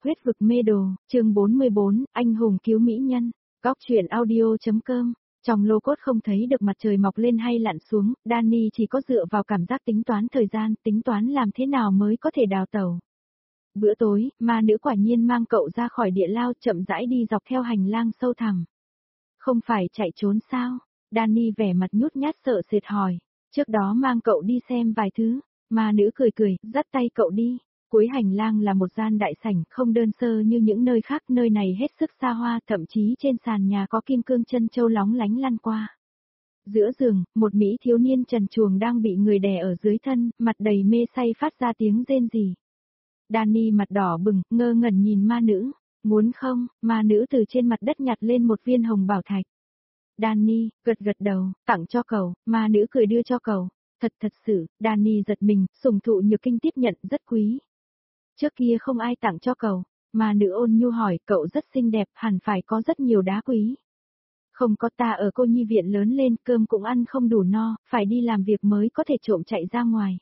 Huyết vực mê đồ, chương 44, anh hùng cứu mỹ nhân, góc truyện audio.com. Trong lô cốt không thấy được mặt trời mọc lên hay lặn xuống, Danny chỉ có dựa vào cảm giác tính toán thời gian, tính toán làm thế nào mới có thể đào tẩu. Bữa tối, ma nữ quả nhiên mang cậu ra khỏi địa lao chậm rãi đi dọc theo hành lang sâu thẳm. Không phải chạy trốn sao? Danny vẻ mặt nhút nhát sợ sệt hỏi. Trước đó mang cậu đi xem vài thứ. Ma nữ cười cười, dắt tay cậu đi. Cuối hành lang là một gian đại sảnh không đơn sơ như những nơi khác, nơi này hết sức xa hoa, thậm chí trên sàn nhà có kim cương chân châu lóng lánh lăn qua. Giữa giường, một mỹ thiếu niên trần truồng đang bị người đè ở dưới thân, mặt đầy mê say phát ra tiếng rên rỉ. Danny mặt đỏ bừng, ngơ ngẩn nhìn ma nữ. Muốn không? Ma nữ từ trên mặt đất nhặt lên một viên hồng bảo thạch. Danny, gật đầu, tặng cho cậu, ma nữ cười đưa cho cậu. Thật sự, Danny giật mình, sủng thụ nhược kinh tiếp nhận rất quý. Trước kia không ai tặng cho cậu, ma nữ ôn nhu hỏi, cậu rất xinh đẹp, hẳn phải có rất nhiều đá quý. Không có, ta ở cô nhi viện lớn lên, cơm cũng ăn không đủ no, phải đi làm việc mới có thể trộm chạy ra ngoài.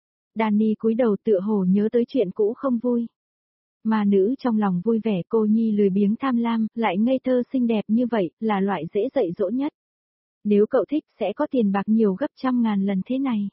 Danny cúi đầu tựa hồ nhớ tới chuyện cũ không vui. Ma nữ trong lòng vui vẻ, cô nhi lười biếng tham lam, lại ngây thơ xinh đẹp như vậy, là loại dễ dạy dỗ nhất. Nếu cậu thích sẽ có tiền bạc nhiều gấp trăm ngàn lần thế này.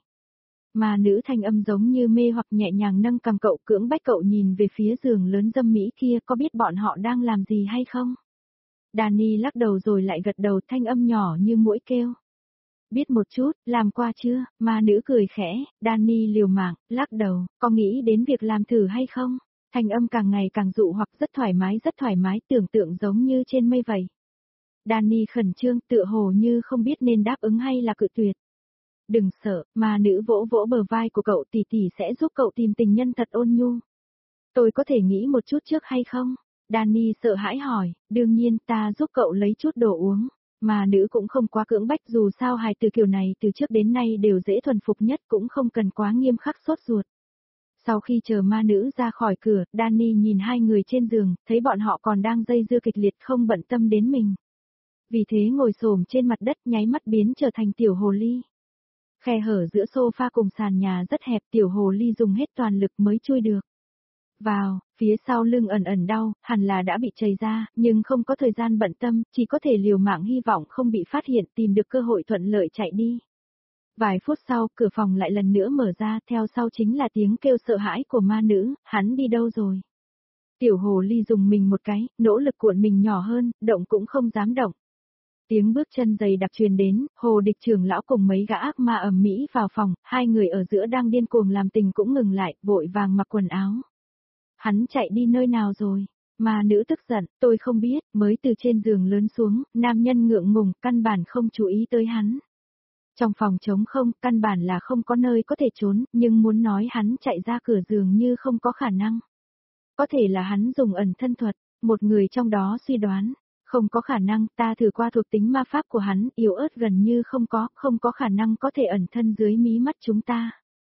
Ma nữ thanh âm giống như mê hoặc nhẹ nhàng nâng cầm cậu, cưỡng bách cậu nhìn về phía giường lớn dâm mỹ kia, có biết bọn họ đang làm gì hay không? Danny lắc đầu rồi lại gật đầu, thanh âm nhỏ như muỗi kêu. Biết một chút, làm qua chưa? Ma nữ cười khẽ. Danny liều mạng, lắc đầu, có nghĩ đến việc làm thử hay không? Thanh âm càng ngày càng dụ hoặc rất thoải mái, tưởng tượng giống như trên mây vậy. Danny khẩn trương, tựa hồ như không biết nên đáp ứng hay là cự tuyệt. Đừng sợ, ma nữ vỗ vỗ bờ vai của cậu, tỷ tỷ sẽ giúp cậu tìm tình nhân thật ôn nhu. Tôi có thể nghĩ một chút trước hay không? Danny sợ hãi hỏi, đương nhiên ta giúp cậu lấy chút đồ uống. Ma nữ cũng không quá cưỡng bách, dù sao hài từ kiểu này từ trước đến nay đều dễ thuần phục nhất, cũng không cần quá nghiêm khắc sốt ruột. Sau khi chờ ma nữ ra khỏi cửa, Danny nhìn hai người trên giường, thấy bọn họ còn đang dây dưa kịch liệt không bận tâm đến mình. Vì thế ngồi xổm trên mặt đất nháy mắt biến trở thành tiểu hồ ly. Khe hở giữa sofa cùng sàn nhà rất hẹp, tiểu hồ ly dùng hết toàn lực mới chui được vào, phía sau lưng ẩn đau, hẳn là đã bị chảy ra, nhưng không có thời gian bận tâm, chỉ có thể liều mạng hy vọng không bị phát hiện, tìm được cơ hội thuận lợi chạy đi. Vài phút sau, cửa phòng lại lần nữa mở ra, theo sau chính là tiếng kêu sợ hãi của ma nữ, hắn đi đâu rồi? Tiểu hồ ly dùng mình một cái, nỗ lực cuộn mình nhỏ hơn, động cũng không dám động. Tiếng bước chân dày đặc truyền đến, Hồ Địch trưởng lão cùng mấy gã ác ma ầm mỹ vào phòng, hai người ở giữa đang điên cuồng làm tình cũng ngừng lại, vội vàng mặc quần áo. Hắn chạy đi nơi nào rồi? Ma nữ tức giận, tôi không biết, mới từ trên giường lớn xuống, nam nhân ngượng ngùng, căn bản không chú ý tới hắn. Trong phòng trống không, căn bản là không có nơi có thể trốn, nhưng muốn nói hắn chạy ra cửa giường như không có khả năng. Có thể là hắn dùng ẩn thân thuật, một người trong đó suy đoán. Không có khả năng, ta thử qua thuộc tính ma pháp của hắn, yếu ớt gần như không có khả năng có thể ẩn thân dưới mí mắt chúng ta.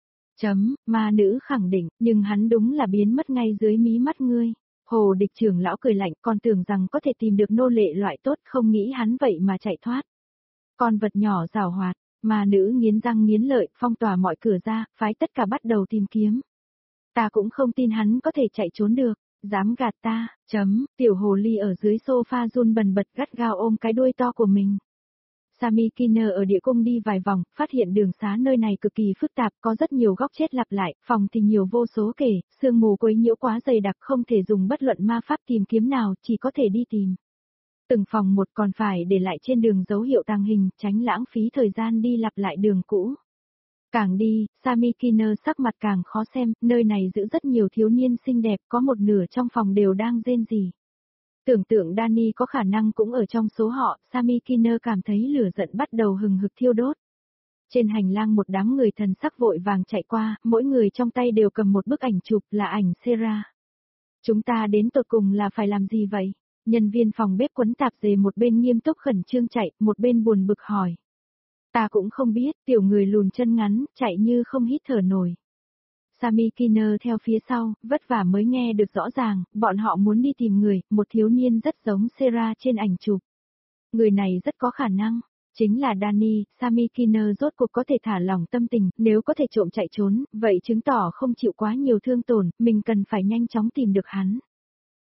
Ma nữ khẳng định, nhưng hắn đúng là biến mất ngay dưới mí mắt ngươi. Hồ Địch trưởng lão cười lạnh, còn tưởng rằng có thể tìm được nô lệ loại tốt, không nghĩ hắn vậy mà chạy thoát. Con vật nhỏ giảo hoạt, ma nữ nghiến răng nghiến lợi, phong tỏa mọi cửa ra, phái tất cả bắt đầu tìm kiếm. Ta cũng không tin hắn có thể chạy trốn được. Dám gạt ta, tiểu hồ ly ở dưới sofa run bần bật gắt gao ôm cái đuôi to của mình. Sami Kinner ở địa cung đi vài vòng, phát hiện đường xá nơi này cực kỳ phức tạp, có rất nhiều góc chết lặp lại, phòng thì nhiều vô số kể, sương mù quấy nhiễu quá dày đặc không thể dùng bất luận ma pháp tìm kiếm nào, chỉ có thể đi tìm. Từng phòng một còn phải để lại trên đường dấu hiệu tàng hình, tránh lãng phí thời gian đi lặp lại đường cũ. Càng đi, Sami Kinner sắc mặt càng khó xem, nơi này giữ rất nhiều thiếu niên xinh đẹp, có một nửa trong phòng đều đang rên rỉ. Tưởng tượng Danny có khả năng cũng ở trong số họ, Sami Kinner cảm thấy lửa giận bắt đầu hừng hực thiêu đốt. Trên hành lang một đám người thần sắc vội vàng chạy qua, mỗi người trong tay đều cầm một bức ảnh chụp là ảnh Sarah. Chúng ta đến tột cùng là phải làm gì vậy? Nhân viên phòng bếp quấn tạp dề một bên nghiêm túc khẩn trương chạy, một bên buồn bực hỏi. Ta cũng không biết, tiểu người lùn chân ngắn, chạy như không hít thở nổi. Sami Kinner theo phía sau, vất vả mới nghe được rõ ràng, bọn họ muốn đi tìm người, một thiếu niên rất giống Sarah trên ảnh chụp. Người này rất có khả năng, chính là Danny. Sami Kinner rốt cuộc có thể thả lỏng tâm tình, nếu có thể trộm chạy trốn, vậy chứng tỏ không chịu quá nhiều thương tổn, mình cần phải nhanh chóng tìm được hắn.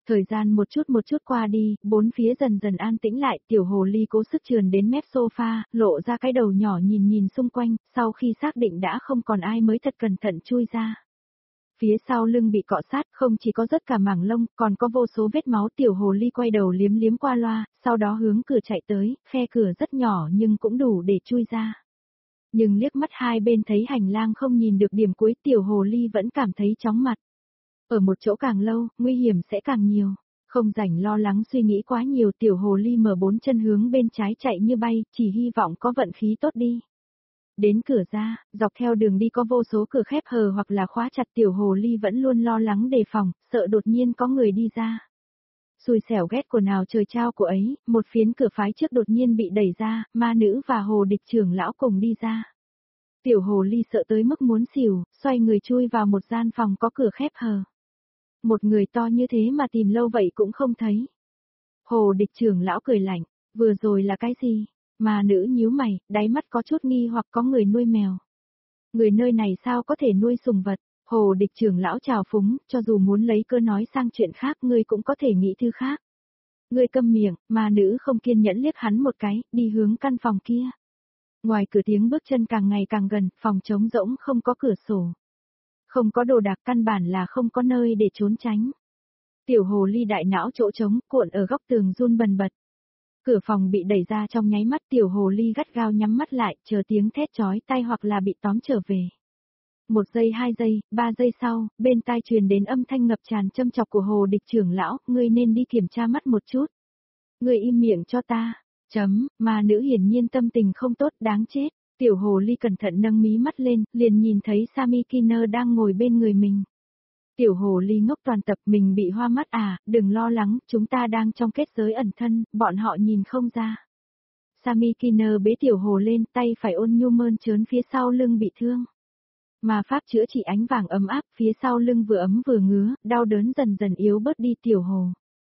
Thời gian một chút qua đi, bốn phía dần dần an tĩnh lại, tiểu hồ ly cố sức trườn đến mép sofa, lộ ra cái đầu nhỏ nhìn nhìn xung quanh, sau khi xác định đã không còn ai mới thật cẩn thận chui ra. Phía sau lưng bị cọ sát, không chỉ có rất cả mảng lông, còn có vô số vết máu. Tiểu hồ ly quay đầu liếm liếm qua loa, sau đó hướng cửa chạy tới, khe cửa rất nhỏ nhưng cũng đủ để chui ra. Nhưng liếc mắt hai bên thấy hành lang không nhìn được điểm cuối, tiểu hồ ly vẫn cảm thấy chóng mặt. Ở một chỗ càng lâu, nguy hiểm sẽ càng nhiều. Không rảnh lo lắng suy nghĩ quá nhiều, tiểu hồ ly mở bốn chân hướng bên trái chạy như bay, chỉ hy vọng có vận khí tốt đi. Đến cửa ra, dọc theo đường đi có vô số cửa khép hờ hoặc là khóa chặt, tiểu hồ ly vẫn luôn lo lắng đề phòng, sợ đột nhiên có người đi ra. Xui xẻo ghét của nào trời trao của ấy, một phiến cửa phái trước đột nhiên bị đẩy ra, ma nữ và hồ địch trưởng lão cùng đi ra. Tiểu hồ ly sợ tới mức muốn xỉu, xoay người chui vào một gian phòng có cửa khép hờ. Một người to như thế mà tìm lâu vậy cũng không thấy. Hồ địch trưởng lão cười lạnh, vừa rồi là cái gì? Mà nữ nhíu mày, đáy mắt có chút nghi hoặc có người nuôi mèo. Người nơi này sao có thể nuôi sùng vật? Hồ địch trưởng lão chào phúng, cho dù muốn lấy cơ nói sang chuyện khác ngươi cũng có thể nghĩ thứ khác. Ngươi câm miệng, mà nữ không kiên nhẫn liếc hắn một cái, đi hướng căn phòng kia. Ngoài cửa tiếng bước chân càng ngày càng gần, phòng trống rỗng không có cửa sổ. Không có đồ đạc, căn bản là không có nơi để trốn tránh. Tiểu hồ ly đại não chỗ trống, cuộn ở góc tường run bần bật. Cửa phòng bị đẩy ra trong nháy mắt, tiểu hồ ly gắt gao nhắm mắt lại, chờ tiếng thét chói tai hoặc là bị tóm trở về. 1 giây, 2 giây, 3 giây sau, bên tai truyền đến âm thanh ngập tràn châm chọc của hồ địch trưởng lão, ngươi nên đi kiểm tra mắt một chút. Ngươi im miệng cho ta. Mà nữ hiển nhiên tâm tình không tốt, đáng chết. Tiểu hồ ly cẩn thận nâng mí mắt lên, liền nhìn thấy Sami Kiner đang ngồi bên người mình. Tiểu hồ ly ngốc toàn tập, mình bị hoa mắt à, đừng lo lắng, chúng ta đang trong kết giới ẩn thân, bọn họ nhìn không ra. Sami Kiner bế tiểu hồ lên, tay phải ôn nhu mơn trớn phía sau lưng bị thương. Mà pháp chữa trị ánh vàng ấm áp, phía sau lưng vừa ấm vừa ngứa, đau đớn dần dần yếu bớt đi. Tiểu hồ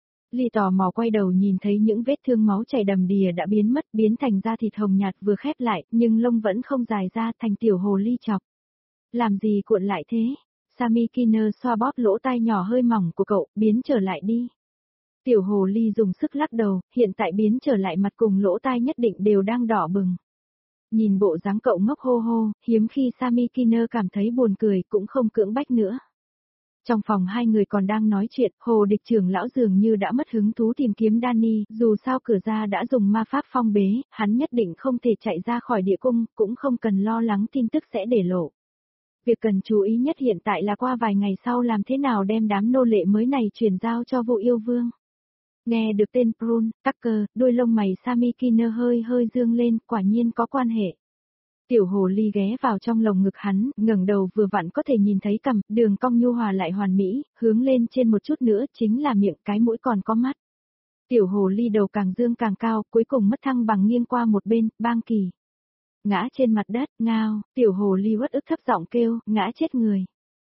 ly tò mò quay đầu nhìn thấy những vết thương máu chảy đầm đìa đã biến mất, biến thành da thịt hồng nhạt vừa khép lại, nhưng lông vẫn không dài ra, thành tiểu hồ ly chọc. Làm gì cuộn lại thế? Sami Kiner xoa bóp lỗ tai nhỏ hơi mỏng của cậu, biến trở lại đi. Tiểu hồ ly dùng sức lắc đầu, hiện tại biến trở lại mặt cùng lỗ tai nhất định đều đang đỏ bừng. Nhìn bộ dáng cậu ngốc hô hô, hiếm khi Sami Kiner cảm thấy buồn cười, cũng không cưỡng bách nữa. Trong phòng hai người còn đang nói chuyện, hồ địch trưởng lão dường như đã mất hứng thú tìm kiếm Danny, dù sao cửa ra đã dùng ma pháp phong bế, hắn nhất định không thể chạy ra khỏi địa cung, cũng không cần lo lắng tin tức sẽ để lộ. Việc cần chú ý nhất hiện tại là qua vài ngày sau làm thế nào đem đám nô lệ mới này chuyển giao cho vụ yêu vương. Nghe được tên Prune, Tucker, đôi lông mày Sami Kiner hơi dương lên, quả nhiên có quan hệ. Tiểu hồ ly ghé vào trong lồng ngực hắn, ngẩng đầu vừa vặn có thể nhìn thấy cằm, đường cong nhu hòa lại hoàn mỹ, hướng lên trên một chút nữa chính là miệng, cái mũi còn có mắt. Tiểu hồ ly đầu càng dương càng cao, cuối cùng mất thăng bằng nghiêng qua một bên, bang kỳ. Ngã trên mặt đất, ngao, tiểu hồ ly uất ức thấp giọng kêu, ngã chết người.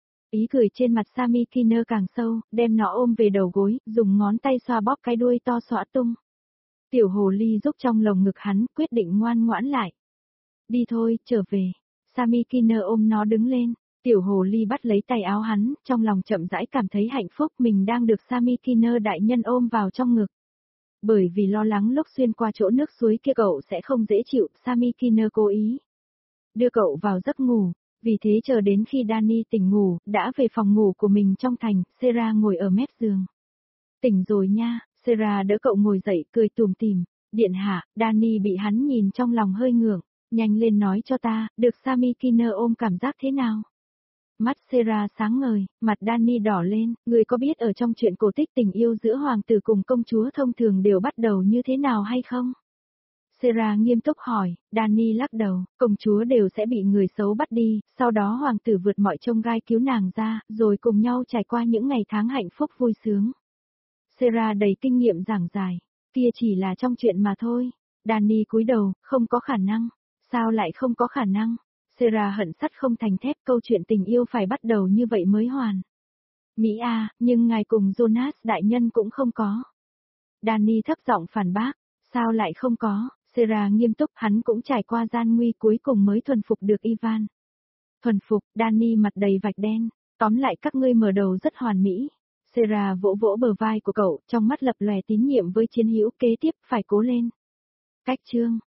Ý cười trên mặt Sami Kiner càng sâu, đem nó ôm về đầu gối, dùng ngón tay xoa bóp cái đuôi to xõa tung. Tiểu hồ ly rúc trong lồng ngực hắn, quyết định ngoan ngoãn lại. Đi thôi, trở về. Sami Kiner ôm nó đứng lên. Tiểu hồ ly bắt lấy tay áo hắn, trong lòng chậm rãi cảm thấy hạnh phúc mình đang được Sami Kiner đại nhân ôm vào trong ngực. Bởi vì lo lắng lúc xuyên qua chỗ nước suối kia cậu sẽ không dễ chịu, Sami Kiner cố ý đưa cậu vào giấc ngủ. Vì thế chờ đến khi Danny tỉnh ngủ, đã về phòng ngủ của mình trong thành, Sarah ngồi ở mép giường. Tỉnh rồi nha, Sarah đỡ cậu ngồi dậy, cười tủm tỉm. Điện hạ, Danny bị hắn nhìn trong lòng hơi ngượng. Nhanh lên nói cho ta, được Sami Kiner ôm cảm giác thế nào? Mắt Sarah sáng ngời, mặt Danny đỏ lên, người có biết ở trong chuyện cổ tích tình yêu giữa hoàng tử cùng công chúa thông thường đều bắt đầu như thế nào hay không? Sarah nghiêm túc hỏi, Danny lắc đầu, công chúa đều sẽ bị người xấu bắt đi, sau đó hoàng tử vượt mọi chông gai cứu nàng ra, rồi cùng nhau trải qua những ngày tháng hạnh phúc vui sướng. Sarah đầy kinh nghiệm giảng giải, kia chỉ là trong chuyện mà thôi. Danny cúi đầu, không có khả năng. Sao lại không có khả năng? Sarah hận sắt không thành thép, câu chuyện tình yêu phải bắt đầu như vậy mới hoàn. Mỹ à, nhưng ngài cùng Jonas đại nhân cũng không có. Danny thấp giọng phản bác, sao lại không có? Sarah nghiêm túc, hắn cũng trải qua gian nguy cuối cùng mới thuần phục được Ivan. Thuần phục, Danny mặt đầy vạch đen, tóm lại các ngươi mở đầu rất hoàn mỹ. Sarah vỗ vỗ bờ vai của cậu, trong mắt lập lòe tín nhiệm với chiến hữu, kế tiếp, phải cố lên. Cách chương